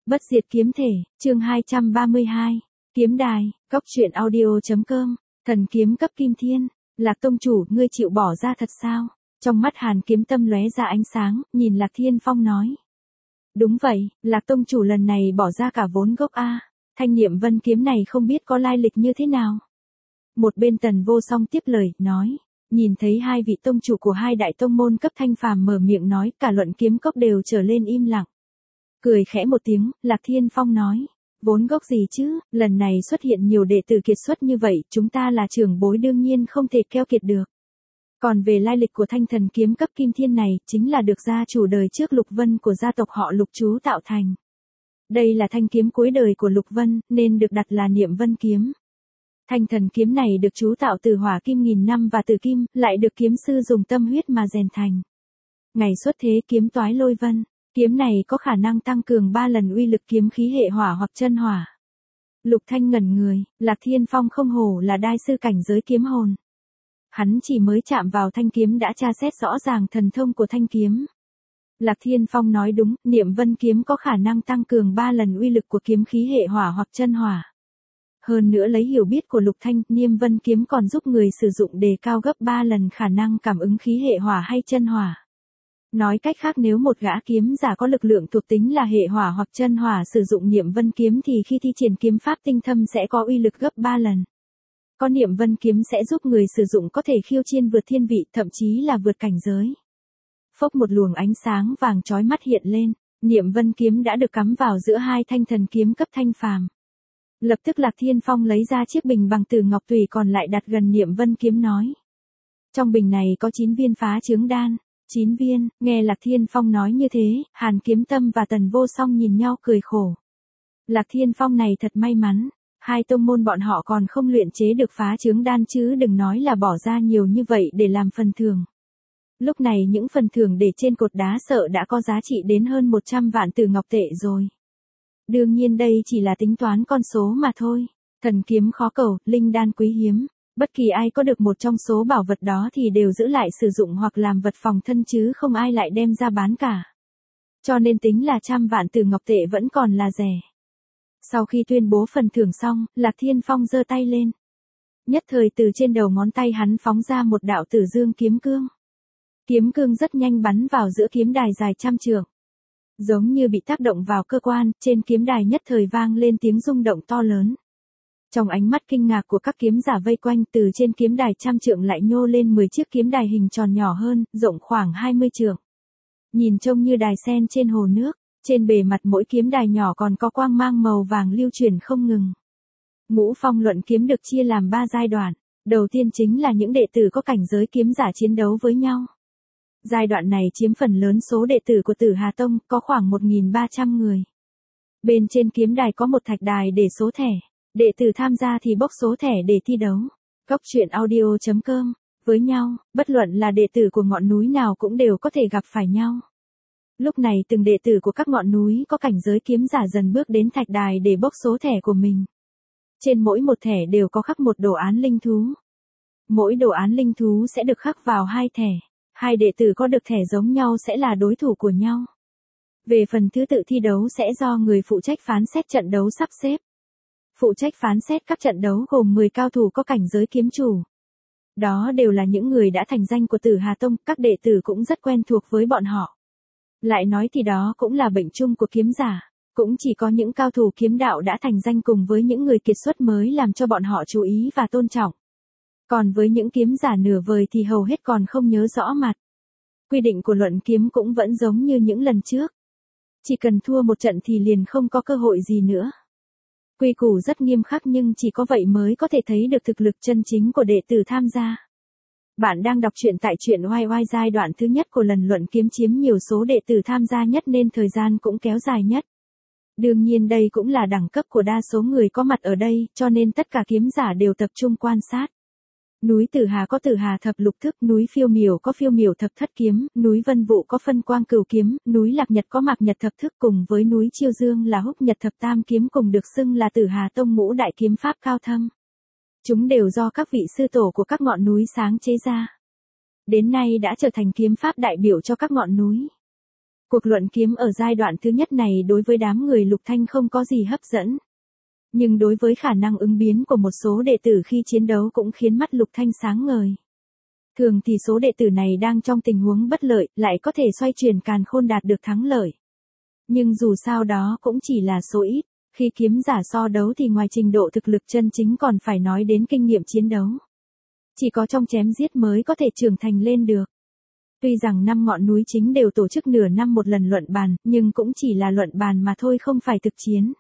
Bất diệt kiếm thể, chương 232. Kiếm đài, cóc truyện audio.com. Thần kiếm cấp kim thiên. Lạc tông chủ, ngươi chịu bỏ ra thật sao? Trong mắt Hàn Kiếm Tâm lóe ra ánh sáng, nhìn Lạc Thiên Phong nói. Đúng vậy, Lạc tông chủ lần này bỏ ra cả vốn gốc a. Thanh Niệm Vân kiếm này không biết có lai lịch như thế nào. Một bên Tần Vô Song tiếp lời, nói. Nhìn thấy hai vị tông chủ của hai đại tông môn cấp thanh phàm mở miệng nói, cả luận kiếm cốc đều trở lên im lặng. Cười khẽ một tiếng, Lạc Thiên Phong nói. Vốn gốc gì chứ, lần này xuất hiện nhiều đệ tử kiệt xuất như vậy, chúng ta là trưởng bối đương nhiên không thể keo kiệt được. Còn về lai lịch của thanh thần kiếm cấp kim thiên này, chính là được gia chủ đời trước Lục Vân của gia tộc họ Lục chú tạo thành. Đây là thanh kiếm cuối đời của Lục Vân, nên được đặt là Niệm Vân kiếm. Thanh thần kiếm này được chú tạo từ hỏa kim nghìn năm và từ kim, lại được kiếm sư dùng tâm huyết mà rèn thành. Ngày xuất thế kiếm toái lôi vân, kiếm này có khả năng tăng cường 3 lần uy lực kiếm khí hệ hỏa hoặc chân hỏa. Lục Thanh ngẩn người, Lạc Thiên Phong không hổ là đai sư cảnh giới kiếm hồn. Hắn chỉ mới chạm vào thanh kiếm đã tra xét rõ ràng thần thông của thanh kiếm. Lạc Thiên Phong nói đúng, Niệm Vân kiếm có khả năng tăng cường 3 lần uy lực của kiếm khí hệ hỏa hoặc chân hỏa. Hơn nữa lấy hiểu biết của Lục Thanh, Niệm Vân kiếm còn giúp người sử dụng đề cao gấp 3 lần khả năng cảm ứng khí hệ hỏa hay chân hỏa. Nói cách khác nếu một gã kiếm giả có lực lượng thuộc tính là hệ hỏa hoặc chân hỏa sử dụng Niệm Vân kiếm thì khi thi triển kiếm pháp tinh thâm sẽ có uy lực gấp 3 lần. Có Niệm Vân kiếm sẽ giúp người sử dụng có thể khiêu chiên vượt thiên vị, thậm chí là vượt cảnh giới. Phốc một luồng ánh sáng vàng chói mắt hiện lên, Niệm Vân kiếm đã được cắm vào giữa hai thanh thần kiếm cấp thanh phàm. Lập tức Lạc Thiên Phong lấy ra chiếc bình bằng tử ngọc tùy còn lại đặt gần Niệm Vân kiếm nói. Trong bình này có 9 viên phá chướng đan. 9 viên, nghe Lạc Thiên Phong nói như thế, Hàn Kiếm Tâm và Tần Vô Song nhìn nhau cười khổ. Lạc Thiên Phong này thật may mắn, hai tông môn bọn họ còn không luyện chế được phá chướng đan chứ đừng nói là bỏ ra nhiều như vậy để làm phần thưởng. Lúc này những phần thưởng để trên cột đá sợ đã có giá trị đến hơn 100 vạn tử ngọc tệ rồi. Đương nhiên đây chỉ là tính toán con số mà thôi. Thần kiếm khó cầu, linh đan quý hiếm. Bất kỳ ai có được một trong số bảo vật đó thì đều giữ lại sử dụng hoặc làm vật phòng thân chứ không ai lại đem ra bán cả. Cho nên tính là 100 vạn tử ngọc tệ vẫn còn là rẻ. Sau khi tuyên bố phần thưởng xong, Lạc Thiên Phong giơ tay lên. Nhất thời từ trên đầu ngón tay hắn phóng ra một đạo tử dương kiếm cương. Kiếm cương rất nhanh bắn vào giữa kiếm đài dài 100 trượng. Giống như bị tác động vào cơ quan, trên kiếm đài nhất thời vang lên tiếng rung động to lớn. Trong ánh mắt kinh ngạc của các kiếm giả vây quanh từ trên kiếm đài 100 trượng lại nhô lên 10 chiếc kiếm đài hình tròn nhỏ hơn, rộng khoảng 20 trượng. Nhìn trông như đài sen trên hồ nước, trên bề mặt mỗi kiếm đài nhỏ còn có quang mang màu vàng lưu chuyển không ngừng. Ngũ phong luận kiếm được chia làm 3 giai đoạn, đầu tiên chính là những đệ tử có cảnh giới kiếm giả chiến đấu với nhau. Giai đoạn này chiếm phần lớn số đệ tử của Tử Hà Tông, có khoảng 1.300 người. Bên trên kiếm đài có một thạch đài để số thẻ. Đệ tử tham gia thì bốc số thẻ để thi đấu. Cóc truyện audio.com. Với nhau, bất luận là đệ tử của ngọn núi nào cũng đều có thể gặp phải nhau. Lúc này từng đệ tử của các ngọn núi có cảnh giới kiếm giả dần bước đến thạch đài để bốc số thẻ của mình. Trên mỗi một thẻ đều có khắc một đồ án linh thú. Mỗi đồ án linh thú sẽ được khắc vào 2 thẻ. Hai đệ tử có được thẻ giống nhau sẽ là đối thủ của nhau. Về phần thứ tự thi đấu sẽ do người phụ trách phán xét trận đấu sắp xếp. Phụ trách phán xét các trận đấu gồm 10 cao thủ có cảnh giới kiếm chủ. Đó đều là những người đã thành danh của Tử Hà Tông, các đệ tử cũng rất quen thuộc với bọn họ. Lại nói thì đó cũng là bệnh chung của kiếm giả, cũng chỉ có những cao thủ kiếm đạo đã thành danh cùng với những người kiệt xuất mới làm cho bọn họ chú ý và tôn trọng. Còn với những kiếm giả nửa vời thì hầu hết còn không nhớ rõ mặt. Quy định của luận kiếm cũng vẫn giống như những lần trước. Chỉ cần thua một trận thì liền không có cơ hội gì nữa. Quy củ rất nghiêm khắc nhưng chỉ có vậy mới có thể thấy được thực lực chân chính của đệ tử tham gia. Bạn đang đọc truyện tại truyện YY giai đoạn thứ nhất của lần luận kiếm chiếm nhiều số đệ tử tham gia nhất nên thời gian cũng kéo dài nhất. Đương nhiên đây cũng là đẳng cấp của đa số người có mặt ở đây, cho nên tất cả kiếm giả đều tập trung quan sát. Núi Tử Hà có Tử Hà thập lục thức, núi Phiêu Miểu có Phiêu Miểu thập thất kiếm, núi Vân Vũ có Phân Quang cửu kiếm, núi Lạc Nhật có Mạc Nhật thập thức cùng với núi Chiêu Dương là Húc Nhật thập tam kiếm cùng được xưng là Tử Hà Tông ngũ đại kiếm pháp cao thâm. Chúng đều do các vị sư tổ của các ngọn núi sáng chế ra. Đến nay đã trở thành kiếm pháp đại biểu cho các ngọn núi. Cuộc luận kiếm ở giai đoạn thứ nhất này đối với đám người Lục Thanh không có gì hấp dẫn. Nhưng đối với khả năng ứng biến của một số đệ tử khi chiến đấu cũng khiến mắt Lục Thanh sáng ngời. Thường thì số đệ tử này đang trong tình huống bất lợi, lại có thể xoay chuyển càn khôn đạt được thắng lợi. Nhưng dù sao đó cũng chỉ là số ít, khi kiếm giả so đấu thì ngoài trình độ thực lực chân chính còn phải nói đến kinh nghiệm chiến đấu. Chỉ có trong chém giết mới có thể trưởng thành lên được. Tuy rằng 5 ngọn núi chính đều tổ chức nửa năm một lần luận bàn, nhưng cũng chỉ là luận bàn mà thôi, không phải thực chiến.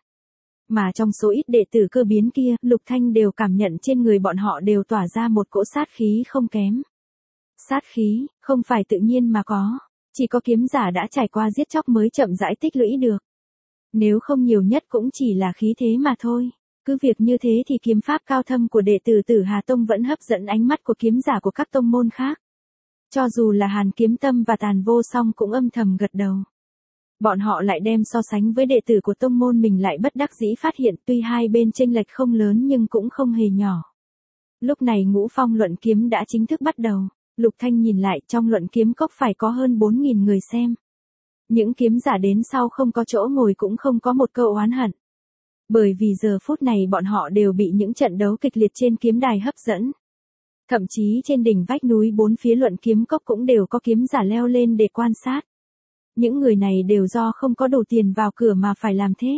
Mà trong số ít đệ tử cơ biến kia, Lục Thanh đều cảm nhận trên người bọn họ đều tỏa ra một cỗ sát khí không kém. Sát khí, không phải tự nhiên mà có. Chỉ có kiếm giả đã trải qua giết chóc mới chậm rãi tích lũy được. Nếu không nhiều nhất cũng chỉ là khí thế mà thôi. Cứ việc như thế thì kiếm pháp cao thâm của đệ tử Tử Hà Tông vẫn hấp dẫn ánh mắt của kiếm giả của các tông môn khác. Cho dù là Hàn Kiếm Tâm và Tàn Vô Song cũng âm thầm gật đầu. Bọn họ lại đem so sánh với đệ tử của tông môn mình, lại bất đắc dĩ phát hiện tuy hai bên chênh lệch không lớn nhưng cũng không hề nhỏ. Lúc này Ngũ Phong luận kiếm đã chính thức bắt đầu. Lục Thanh nhìn lại, trong luận kiếm cốc phải có hơn 4.000 người xem. Những kiếm giả đến sau không có chỗ ngồi cũng không có một câu oán hận. Bởi vì giờ phút này bọn họ đều bị những trận đấu kịch liệt trên kiếm đài hấp dẫn. Thậm chí trên đỉnh vách núi bốn phía luận kiếm cốc cũng đều có kiếm giả leo lên để quan sát. Những người này đều do không có đủ tiền vào cửa mà phải làm thế.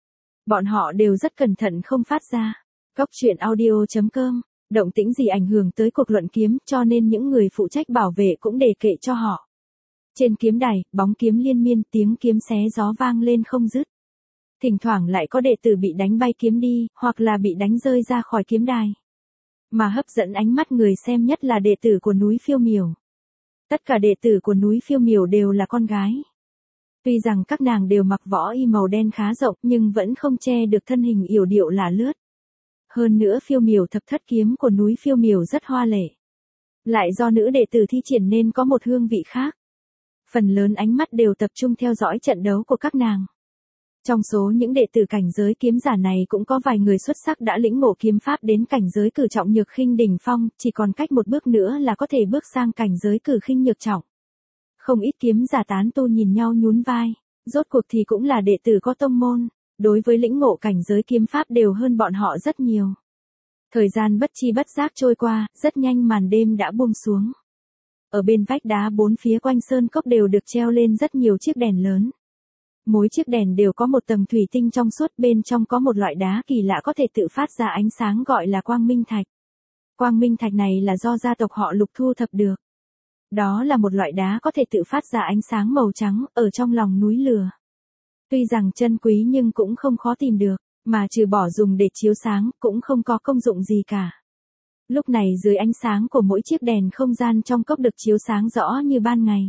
Bọn họ đều rất cẩn thận không phát ra. Cốc truyện audio.com, động tĩnh gì ảnh hưởng tới cuộc luận kiếm, cho nên những người phụ trách bảo vệ cũng để kệ cho họ. Trên kiếm đài, bóng kiếm liên miên, tiếng kiếm xé gió vang lên không dứt. Thỉnh thoảng lại có đệ tử bị đánh bay kiếm đi, hoặc là bị đánh rơi ra khỏi kiếm đài. Mà hấp dẫn ánh mắt người xem nhất là đệ tử của núi Phiêu Miểu. Tất cả đệ tử của núi Phiêu Miểu đều là con gái. Tuy rằng các nàng đều mặc võ y màu đen khá rộng nhưng vẫn không che được thân hình yểu điệu lả lướt. Hơn nữa Phiêu Miểu thập thất kiếm của núi Phiêu Miểu rất hoa lệ. Lại do nữ đệ tử thi triển nên có một hương vị khác. Phần lớn ánh mắt đều tập trung theo dõi trận đấu của các nàng. Trong số những đệ tử cảnh giới kiếm giả này cũng có vài người xuất sắc đã lĩnh ngộ kiếm pháp đến cảnh giới cử trọng nhược khinh đỉnh phong, chỉ còn cách một bước nữa là có thể bước sang cảnh giới cử khinh nhược trọng. Không ít kiếm giả tán tu nhìn nhau nhún vai, rốt cuộc thì cũng là đệ tử có tông môn, đối với lĩnh ngộ cảnh giới kiếm pháp đều hơn bọn họ rất nhiều. Thời gian bất chi bất giác trôi qua, rất nhanh màn đêm đã buông xuống. Ở bên vách đá bốn phía quanh sơn cốc đều được treo lên rất nhiều chiếc đèn lớn. Mỗi chiếc đèn đều có một tầng thủy tinh trong suốt, bên trong có một loại đá kỳ lạ có thể tự phát ra ánh sáng gọi là quang minh thạch. Quang minh thạch này là do gia tộc họ Lục thu thập được. Đó là một loại đá có thể tự phát ra ánh sáng màu trắng ở trong lòng núi lửa. Tuy rằng chân quý nhưng cũng không khó tìm được, mà trừ bỏ dùng để chiếu sáng cũng không có công dụng gì cả. Lúc này dưới ánh sáng của mỗi chiếc đèn, không gian trong cốc được chiếu sáng rõ như ban ngày.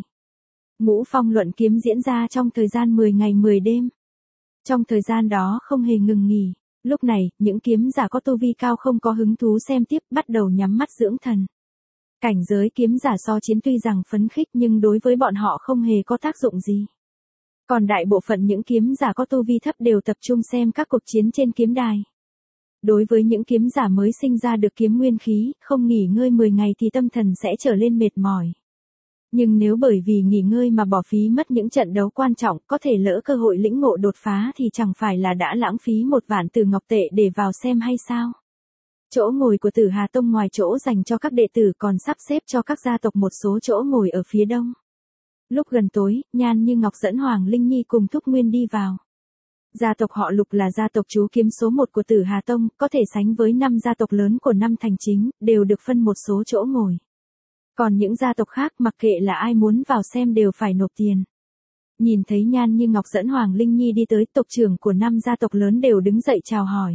Ngũ Phong luận kiếm diễn ra trong thời gian 10 ngày 10 đêm. Trong thời gian đó không hề ngừng nghỉ. Lúc này, những kiếm giả có tu vi cao không có hứng thú xem tiếp, bắt đầu nhắm mắt dưỡng thần. Cảnh giới kiếm giả so chiến tuy rằng phấn khích nhưng đối với bọn họ không hề có tác dụng gì. Còn đại bộ phận những kiếm giả có tu vi thấp đều tập trung xem các cuộc chiến trên kiếm đài. Đối với những kiếm giả mới sinh ra được kiếm nguyên khí, không nghỉ ngơi 10 ngày thì tâm thần sẽ trở lên mệt mỏi. Nhưng nếu bởi vì nghỉ ngơi mà bỏ phí mất những trận đấu quan trọng, có thể lỡ cơ hội lĩnh ngộ đột phá thì chẳng phải là đã lãng phí 1.000 từ ngọc tệ để vào xem hay sao? Chỗ ngồi của Tử Hà Tông ngoài chỗ dành cho các đệ tử còn sắp xếp cho các gia tộc một số chỗ ngồi ở phía đông. Lúc gần tối, Nhan Như Ngọc dẫn Hoàng Linh Nhi cùng Thúc Nguyên đi vào. Gia tộc họ Lục là gia tộc trú kiếm số 1 của Tử Hà Tông, có thể sánh với 5 gia tộc lớn của 5 thành chính, đều được phân một số chỗ ngồi. Còn những gia tộc khác mặc kệ là ai muốn vào xem đều phải nộp tiền. Nhìn thấy Nhan Như Ngọc dẫn Hoàng Linh Nhi đi tới, tộc trưởng của 5 gia tộc lớn đều đứng dậy chào hỏi.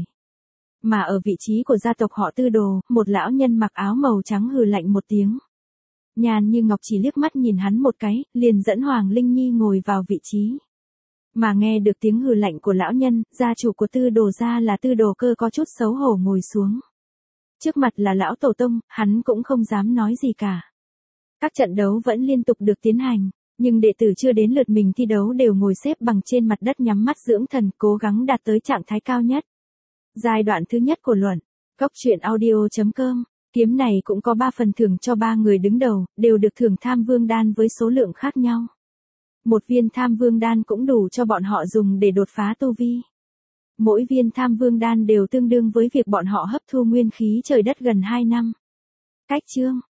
Mà ở vị trí của gia tộc họ Tư Đồ, một lão nhân mặc áo màu trắng hừ lạnh một tiếng. Nhan Như Ngọc chỉ liếc mắt nhìn hắn một cái, liền dẫn Hoàng Linh Nhi ngồi vào vị trí. Mà nghe được tiếng hừ lạnh của lão nhân, gia chủ của Tư Đồ gia là Tư Đồ Cơ có chút xấu hổ ngồi xuống. Trước mặt là lão tổ tông, hắn cũng không dám nói gì cả. Các trận đấu vẫn liên tục được tiến hành, nhưng đệ tử chưa đến lượt mình thi đấu đều ngồi xếp bằng trên mặt đất nhắm mắt dưỡng thần, cố gắng đạt tới trạng thái cao nhất. Giai đoạn thứ nhất của luận, cốc truyện audio.com, kiếm này cũng có 3 phần thưởng cho 3 người đứng đầu, đều được thưởng Tham Vương đan với số lượng khác nhau. Một viên tham vương đan cũng đủ cho bọn họ dùng để đột phá tu vi. Mỗi viên tham vương đan đều tương đương với việc bọn họ hấp thu nguyên khí trời đất gần 2 năm. Cách chương